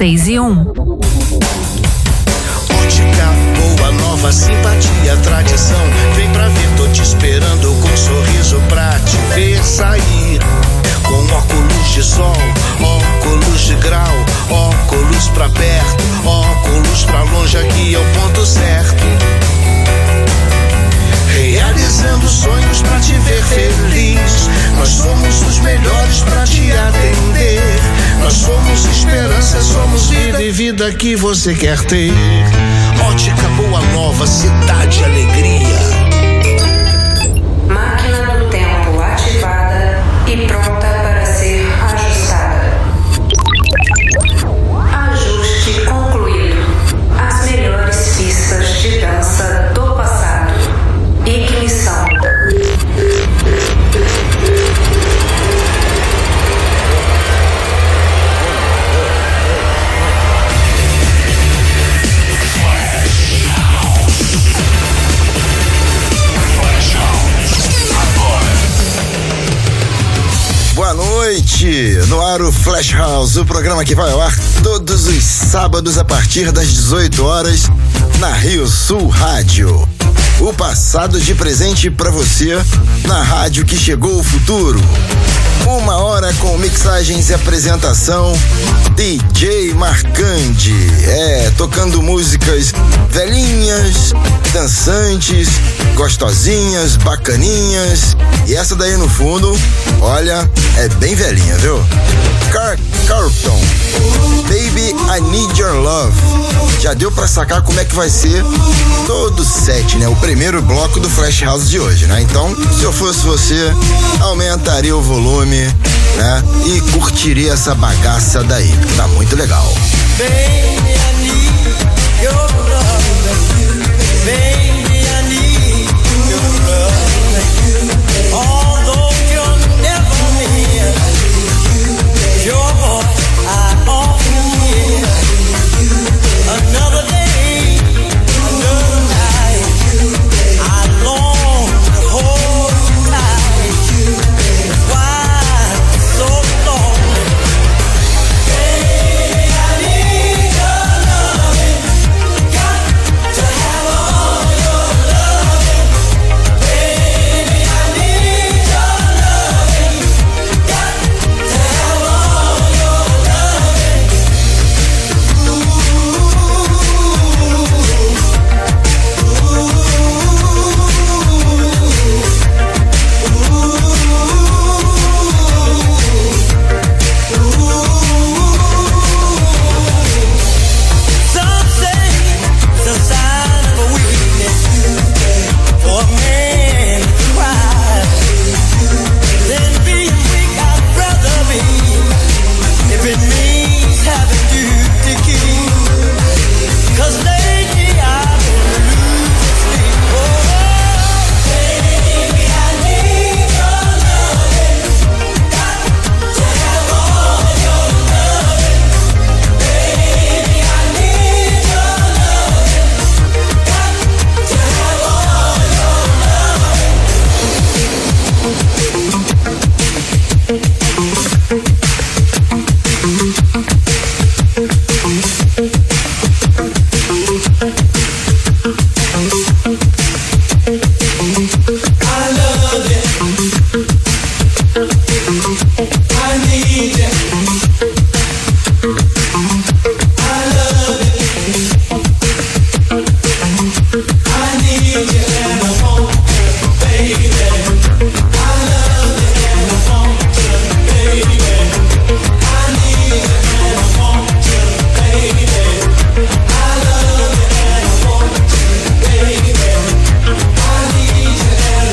6:1. Ótica boa, nova, simpatia, tradição. Vem pra ver, tô te esperando com um sorriso pra te ver sair. Com óculos de sol, óculos de grau, óculos pra perto, óculos pra longe, aqui é o ponto certo. Realizando sonhos pra te ver feliz. Nós somos os melhores pra te atender. Nós somos esperança, somos vida e vida que você quer ter. Ótica Boa Nova, cidade alegria. Máquina do tempo ativada e pronta para ser ajustada. Ajuste concluído. As melhores pistas de dança do passado. Ignição. Boa noite, no ar o Flash House, o programa que vai ao ar todos os sábados a partir das 18 horas na Rio Sul Rádio. O passado de presente pra você na rádio que chegou o futuro. 1 hora com mixagens e apresentação DJ Marcandi. Tocando músicas velhinhas, dançantes, gostosinhas, bacaninhas. E essa daí no fundo, olha, é bem velhinha, viu? Carlton, Baby I Need Your Love. Já deu pra sacar como é que vai ser todo o set, né? O primeiro bloco do Flash House de hoje, né? Então, se eu fosse você, aumentaria o volume, né? E curtiria essa bagaça daí, porque tá muito legal. Baby, I need your love. Baby, I need your love. Although you're never near, your voice I often hear. Another day, another night, I long to hold you tight. That's why I'm so lonely. Baby, I need your loving. Got to have all your loving. Baby, I need your loving. Got to have all your loving. Some say it's a sign of a weakness for a man to cry. Then being weak, I'd rather be if it means having you to keep. 'Cause lately I've been losing sleep. Oh, baby, I need your loving. Got to have all your loving. Baby, I need your loving. Got to have all your loving. I love it. I need it. I love it. I need you and I want you, baby. I love it and I want you, baby. I need it and I want you, baby. I love it and I want you, baby. I need you and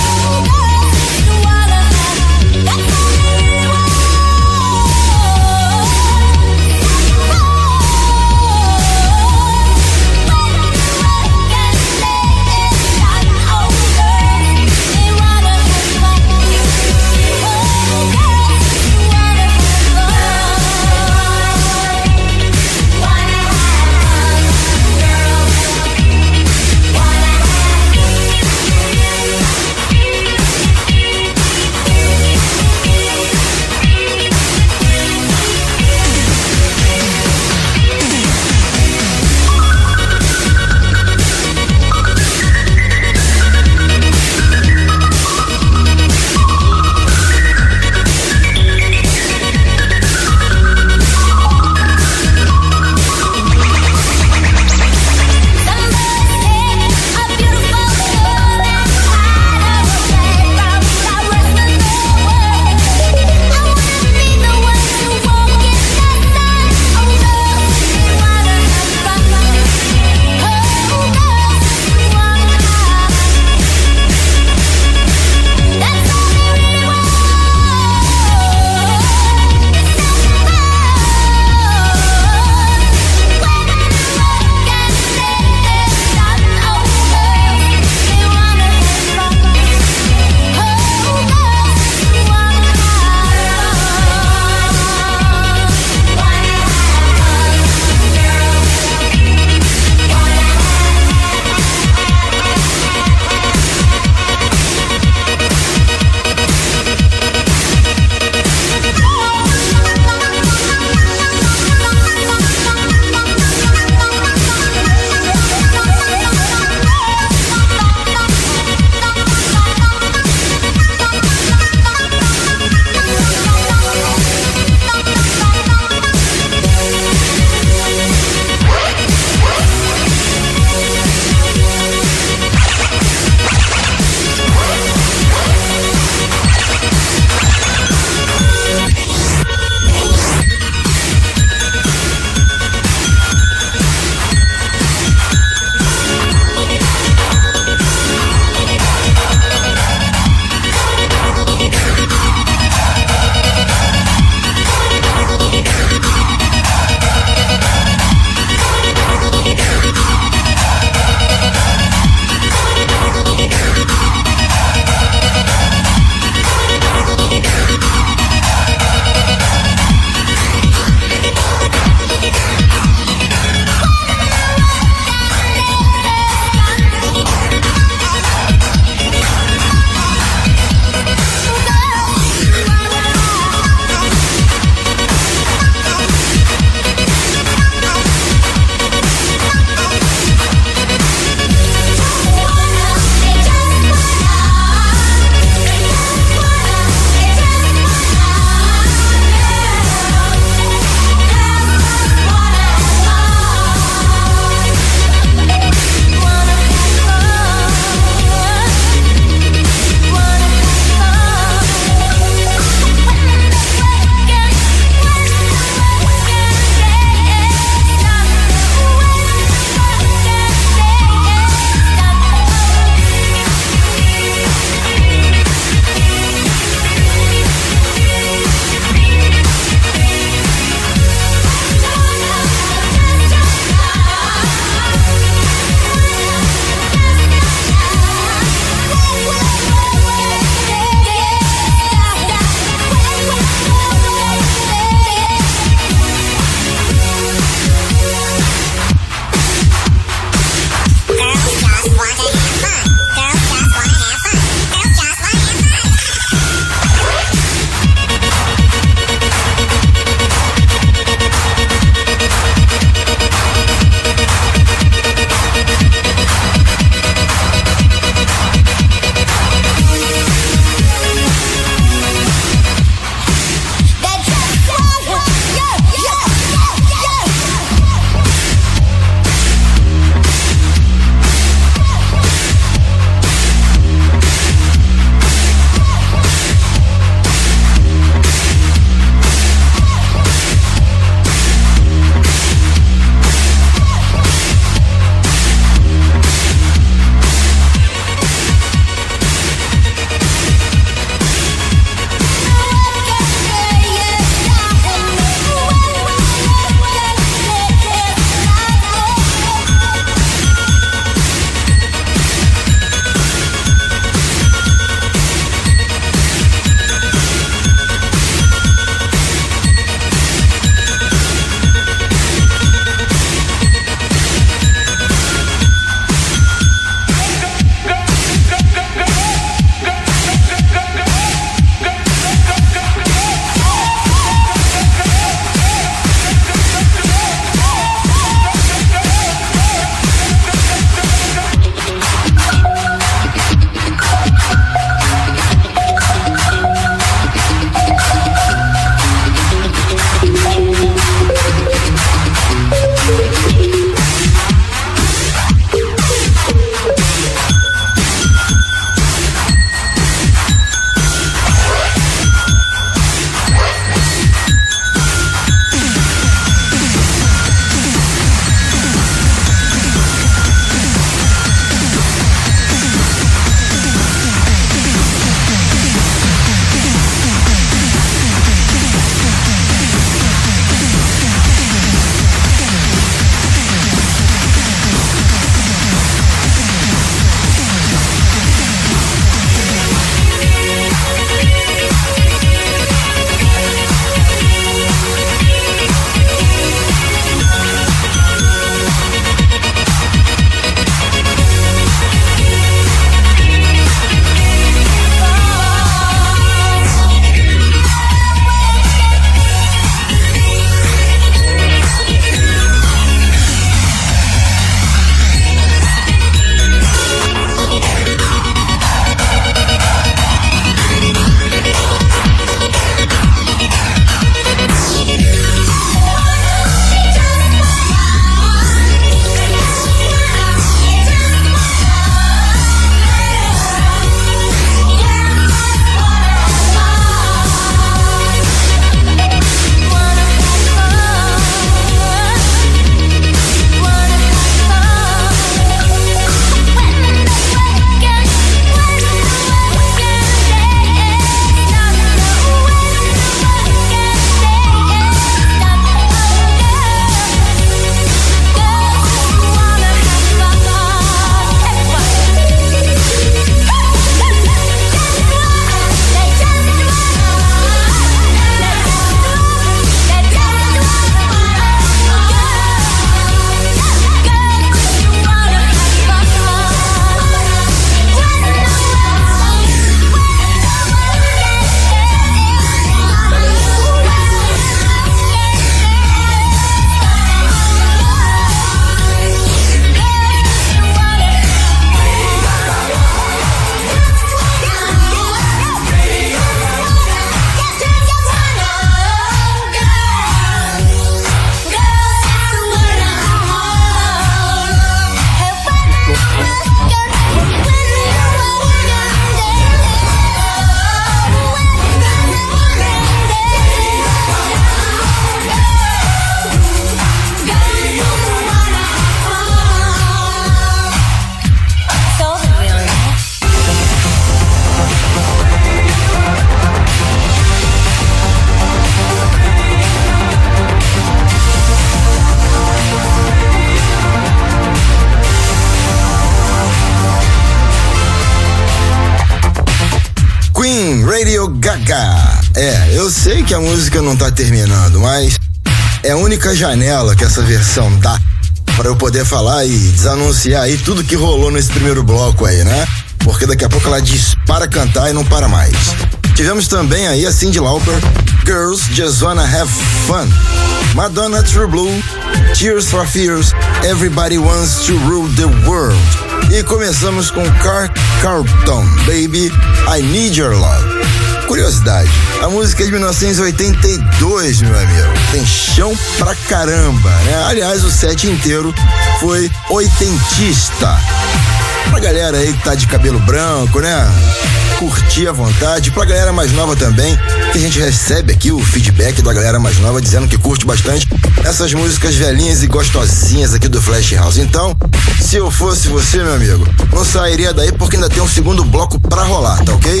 Eu sei que a música não tá terminando, mas é a única janela que essa versão dá para eu poder falar e desanunciar aí tudo que rolou nesse primeiro bloco aí, né? Porque daqui a pouco ela dispara a cantar e não para mais. Tivemos também aí a Cyndi Lauper, Girls Just Wanna Have Fun, Madonna, True Blue, Tears for Fears, Everybody Wants to Rule the World. E começamos com Carlton, Baby, I Need Your Love. Curiosidade, a música é de 1982, meu amigo. Tem chão pra caramba, né? Aliás, o set inteiro foi oitentista. Pra galera aí que tá de cabelo branco, né? Curtir à vontade. Pra galera mais nova também, que a gente recebe aqui o feedback da galera mais nova dizendo que curte bastante essas músicas velhinhas e gostosinhas aqui do Flash House. Então, se eu fosse você, meu amigo, não sairia daí porque ainda tem um segundo bloco pra rolar, tá ok?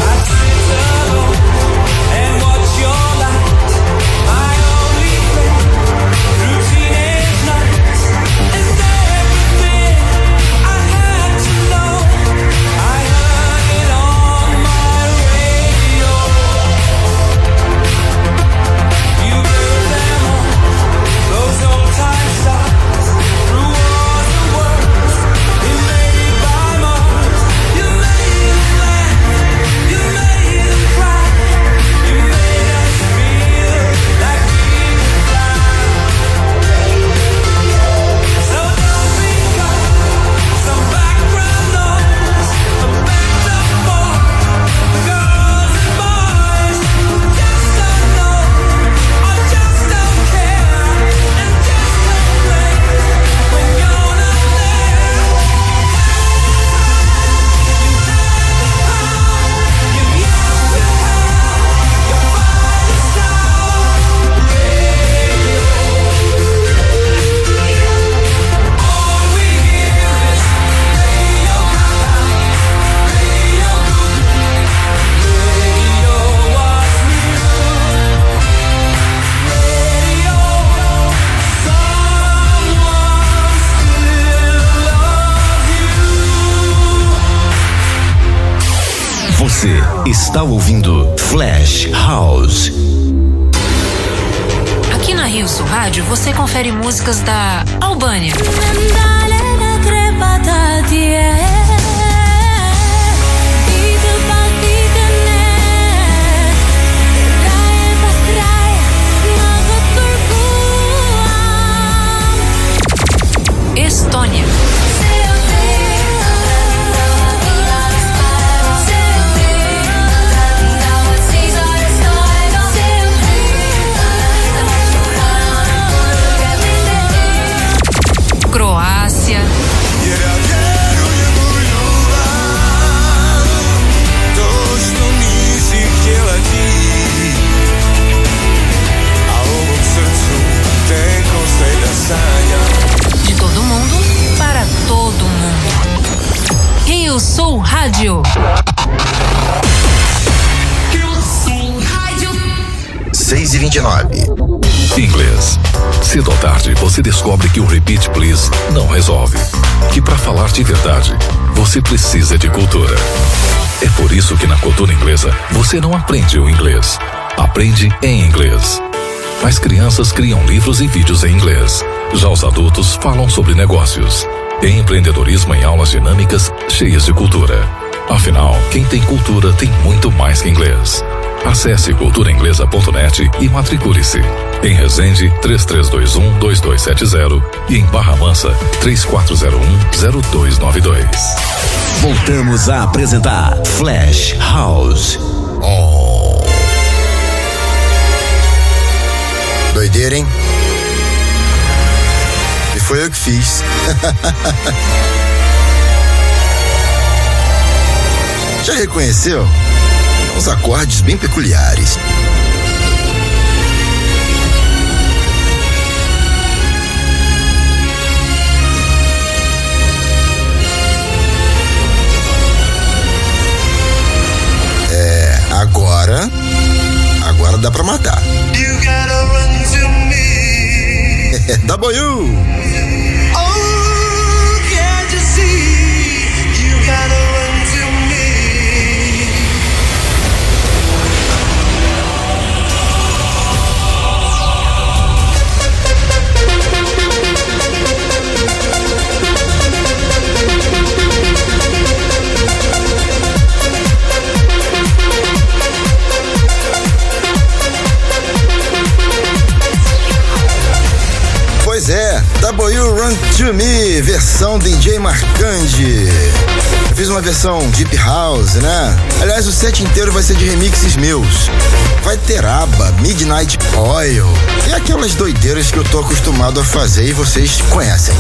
Você está ouvindo Flash House. Aqui na Rio Sul Rádio você confere músicas da Albânia, Estônia, Croácia, de todo mundo para todo mundo. Rio Sul Rádio. Rio Sul Rádio. 6h29. Inglês. Cedo ou tarde, você descobre que o Repeat Please não resolve. Que para falar de verdade, você precisa de cultura. É por isso que na cultura inglesa, você não aprende o inglês. Aprende em inglês. As crianças criam livros e vídeos em inglês. Já os adultos falam sobre negócios. Tem empreendedorismo em aulas dinâmicas cheias de cultura. Afinal, quem tem cultura tem muito mais que inglês. Acesse culturainglesa.net e matricule-se. Em Resende, 3321-2270 e em Barra Mansa, 3401-0292. Voltamos a apresentar Flash House. Oh. Doideira, hein? E foi eu que fiz. Já reconheceu? Uns acordes bem peculiares. Agora dá pra matar. You gotta run to me. W. Oh, can't you see? You gotta run to me. W Run To Me, versão DJ Marcandi. Eu fiz uma versão Deep House, né? Aliás, o set inteiro vai ser de remixes meus. Vai ter ABBA, Midnight Oil e aquelas doideiras que eu tô acostumado a fazer e vocês conhecem.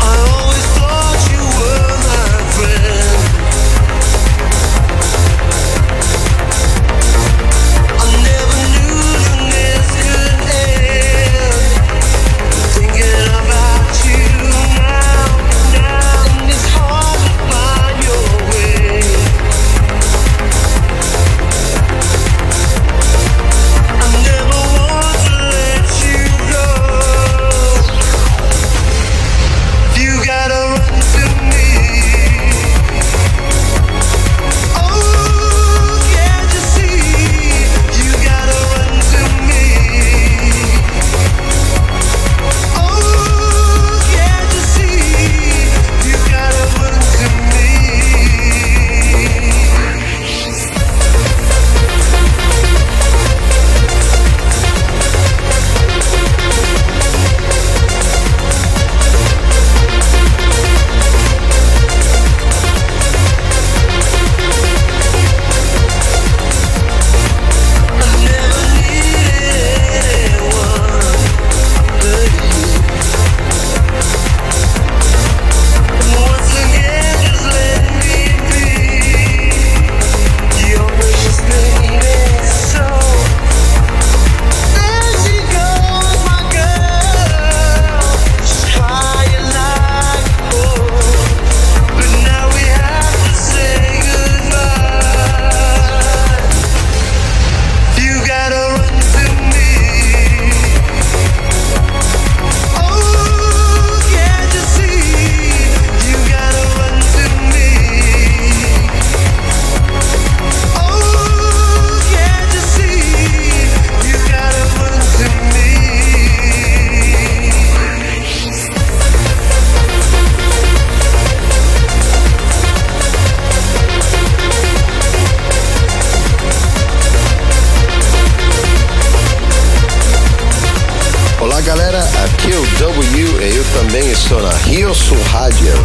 Estou na Rio Sul Rádio.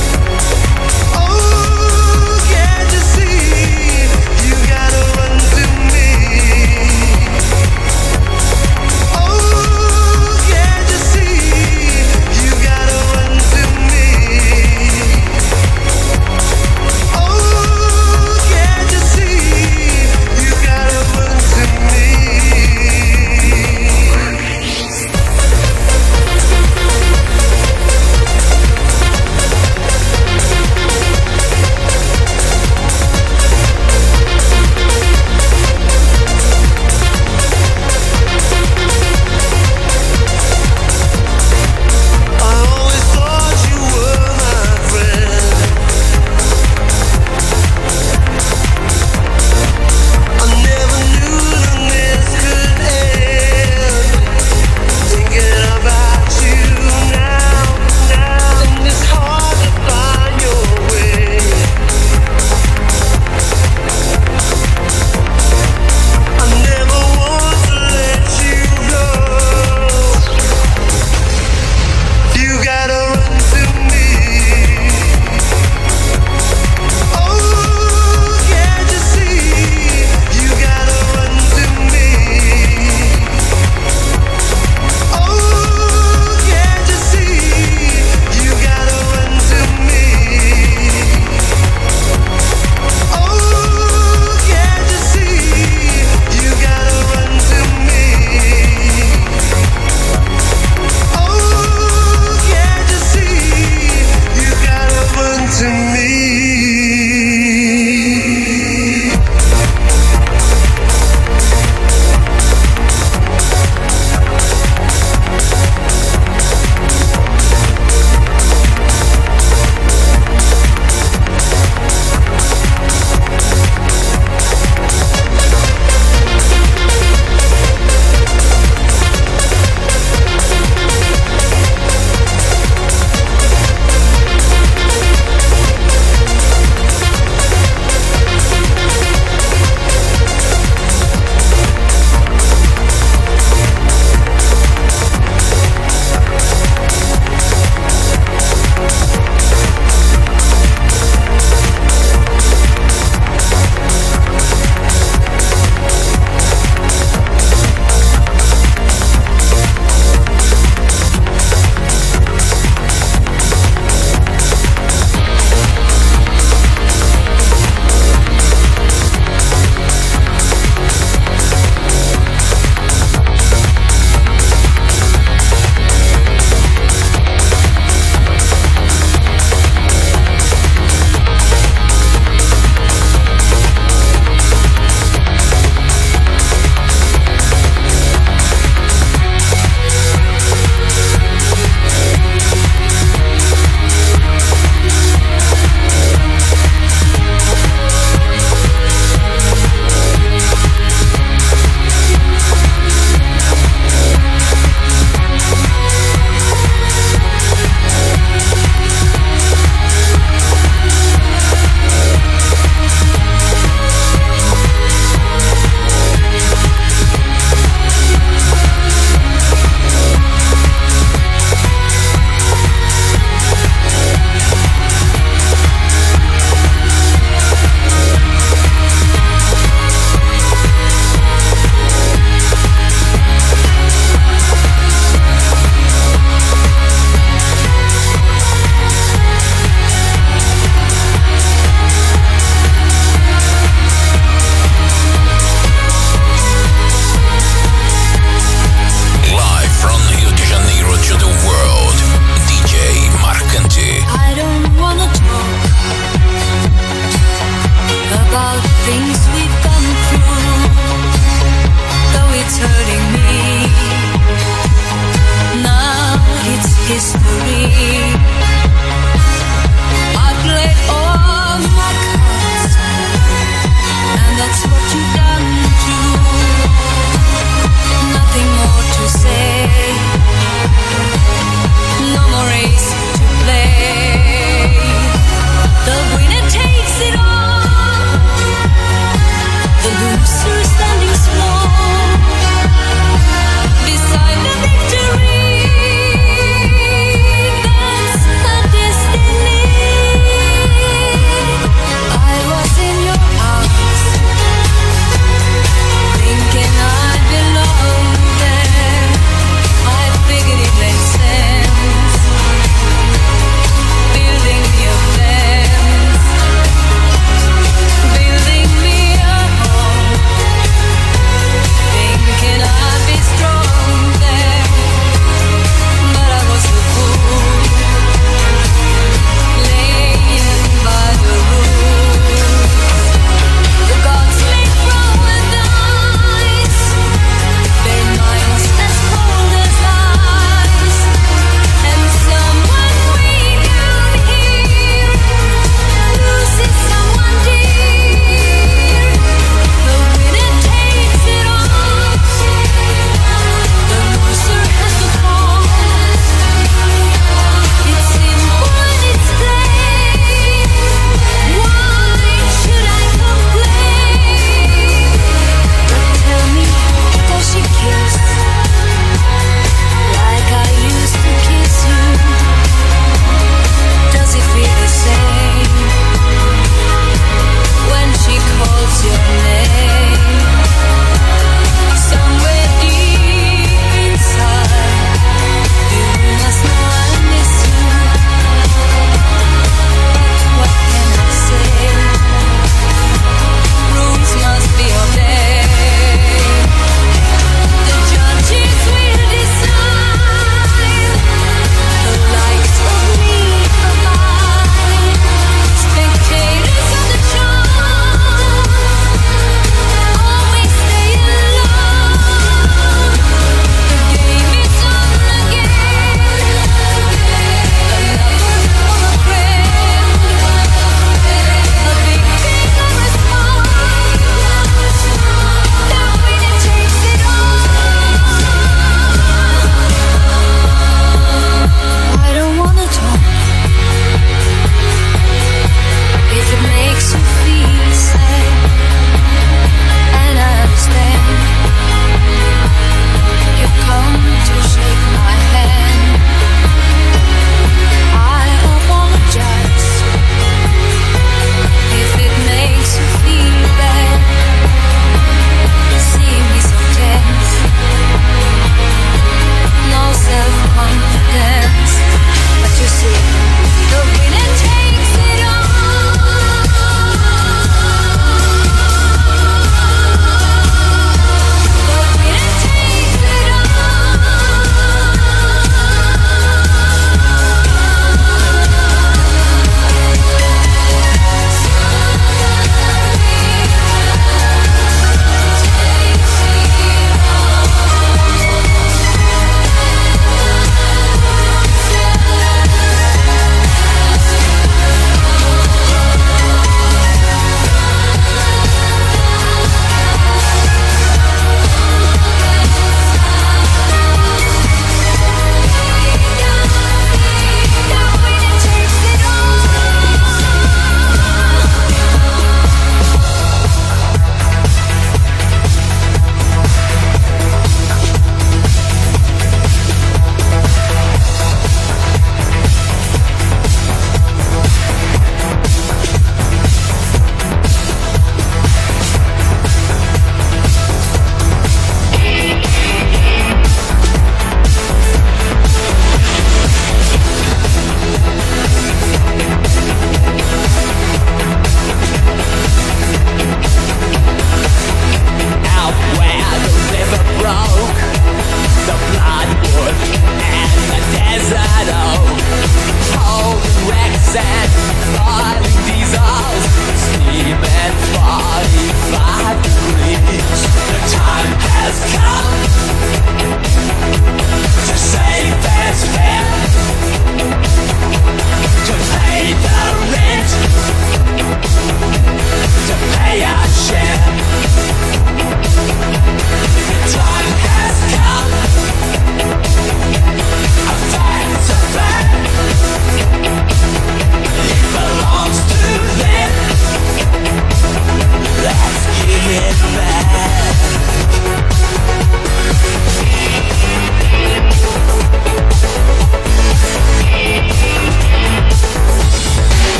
You gotta run to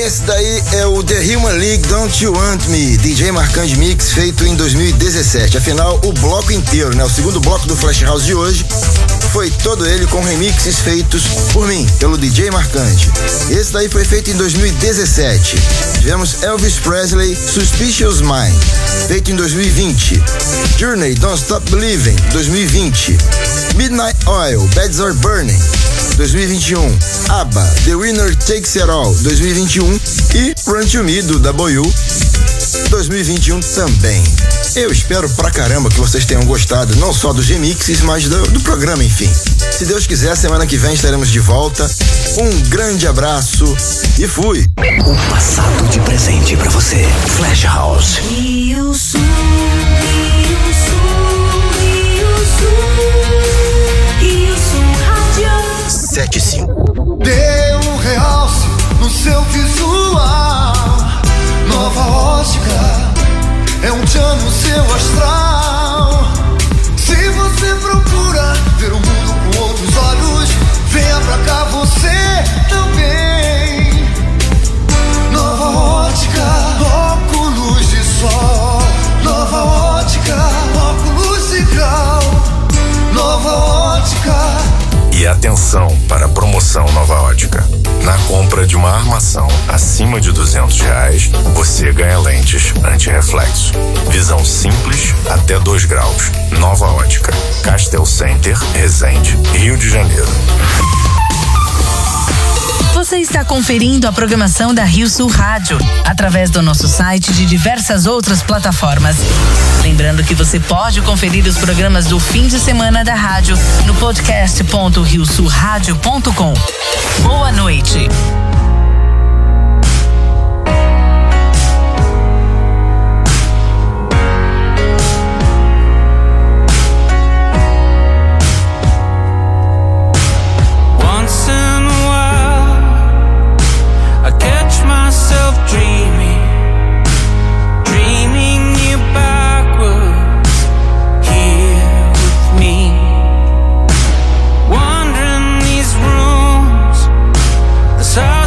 Esse daí é o The Human League Don't You Want Me, DJ Marcante Mix, feito em 2017. Afinal, o bloco inteiro, né? O segundo bloco do Flash House de hoje foi todo ele com remixes feitos por mim, pelo DJ Marcante. Esse daí foi feito em 2017. Tivemos Elvis Presley, Suspicious Mind, feito em 2020. Journey, Don't Stop Believing, 2020. Midnight Oil, Beds Are Burning, 2021. ABBA, The Winner Takes It All, 2021. E Run to Me, do W, 2021 também. Eu espero pra caramba que vocês tenham gostado, não só dos remixes, mas do programa, enfim. Se Deus quiser, semana que vem estaremos de volta. Um grande abraço e fui! O passado de presente pra você. Flash House. Rio Sul, Rio Sul, Rio Sul, Rio Sul Rádio 75. Dê um realce no seu visual. Nova ótica é um tchan no seu astral. Se você procura ver o mundo com outros olhos, venha pra cá você também. Nova ótica, óculos de sol. Nova ótica, óculos de grau. Nova ótica. E atenção para a promoção Nova Ótica. Na compra de uma armação acima de R$200, você ganha lentes anti-reflexo. Visão simples até 2 graus. Nova Ótica. Castel Center, Resende, Rio de Janeiro. Você está conferindo a programação da Rio Sul Rádio, através do nosso site e de diversas outras plataformas. Lembrando que você pode conferir os programas do fim de semana da rádio no podcast.riosulradio.com. Boa noite. So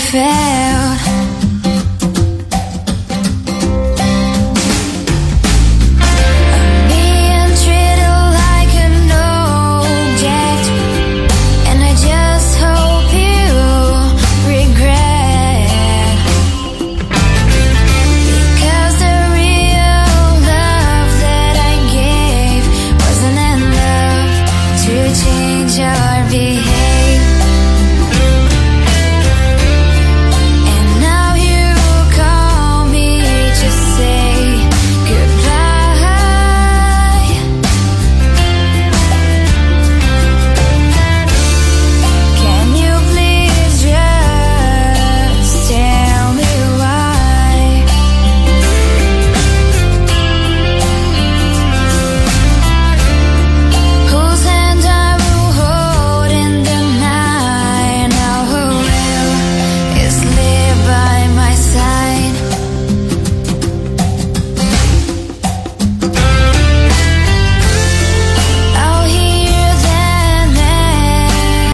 fé.